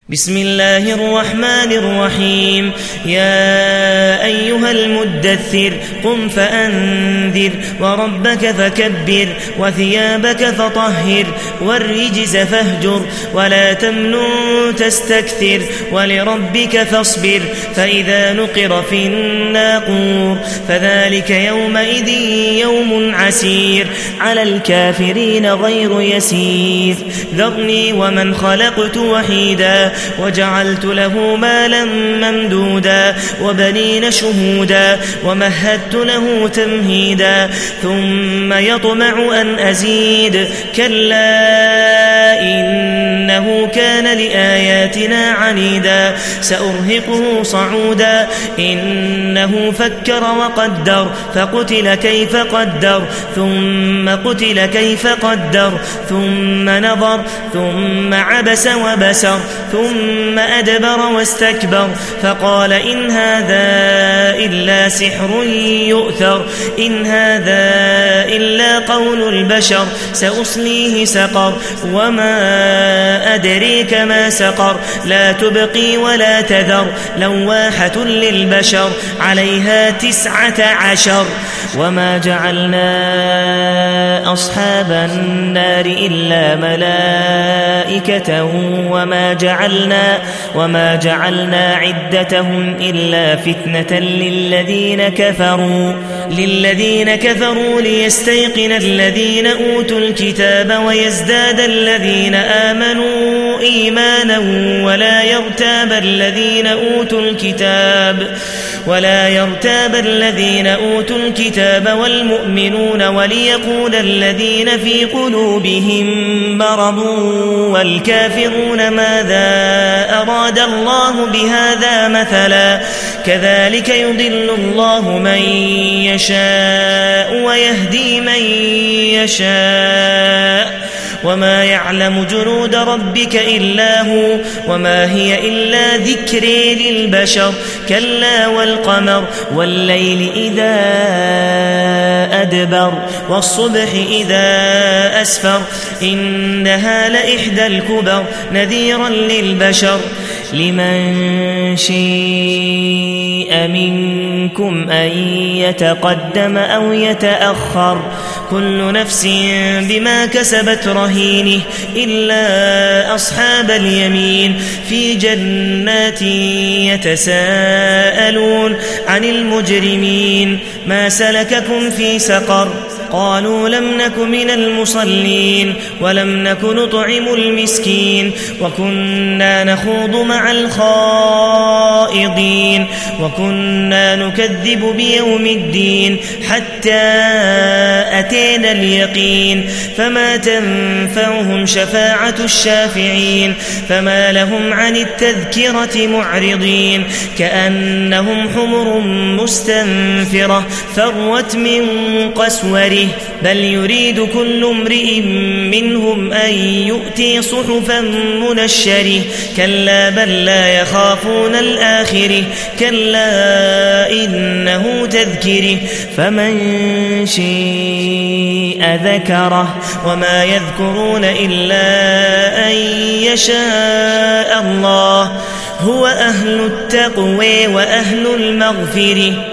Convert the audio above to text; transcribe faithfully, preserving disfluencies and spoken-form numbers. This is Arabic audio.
بسم الله الرحمن الرحيم. يا أيها المدثر قم فأنذر وربك فكبر وثيابك فطهر والرجز فاهجر ولا تمنن تستكثر ولربك فاصبر فإذا نقر في الناقور فذلك يومئذ يوم عسير على الكافرين غير يسير. ذرني ومن خلقت وحيدا وجعلت له مالا ممدودا وبنين شهودا ومهدت له تمهيدا ثم يطمع أن أزيد كلا إنه كان لآياتنا عنيدا سأرهقه صعودا إنه فكر وقدر فقتل كيف قدر ثم قتل كيف قدر ثم نظر ثم عبس وبسر ثم أدبر واستكبر فقال إن هذا إلا سحر يؤثر إن هذا إلا قول البشر سأصليه سقر وما أدريك ما سقر لا تبقي ولا تذر لواحة للبشر عليها تسعة عشر. وما جعلنا أصحاب النار إلا ملائكة وما جعلنا وما جعلنا عدتهم إلا فتنة للذين كفروا للذين كفروا ليستيقن الذين أوتوا الكتاب ويزداد الذين آمنوا إيمانا ولا يرتاب الذين أوتوا الكتاب ولا يرتاب الذين أوتوا الكتاب والمؤمنون وليقول الذين في قلوبهم مرض والكافرون ماذا أراد الله بهذا مثلا كذلك يضل الله من يشاء ويهدي من يشاء وما يعلم جنود ربك إلا هو وما هي إلا ذكر للبشر. كلا والقمر والليل إذا أدبر والصبح إذا أسفر إنها لإحدى الكبر نذيرا للبشر. لمن شيء منكم أن يتقدم أو يتأخر كل نفس بما كسبت رهينه إلا أصحاب اليمين في جنات يتساءلون عن المجرمين ما سلككم في سقر قالوا لم نك من المصلين ولم نك نطعم المسكين وكنا نخوض مع الخائضين وكنا نكذب بيوم الدين حتى أتينا اليقين فما تنفعهم شفاعة الشافعين فما لهم عن التذكرة معرضين كأنهم حمر مستنفرة فرت من قسوره بل يريد كل امرئ منهم أن يؤتي صحفا منشره كلا بل لا يخافون الآخرة كلا إنه تذكره فمن شيء ذكره وما يذكرون إلا أن يشاء الله هو أهل التقوى وأهل المغفرة.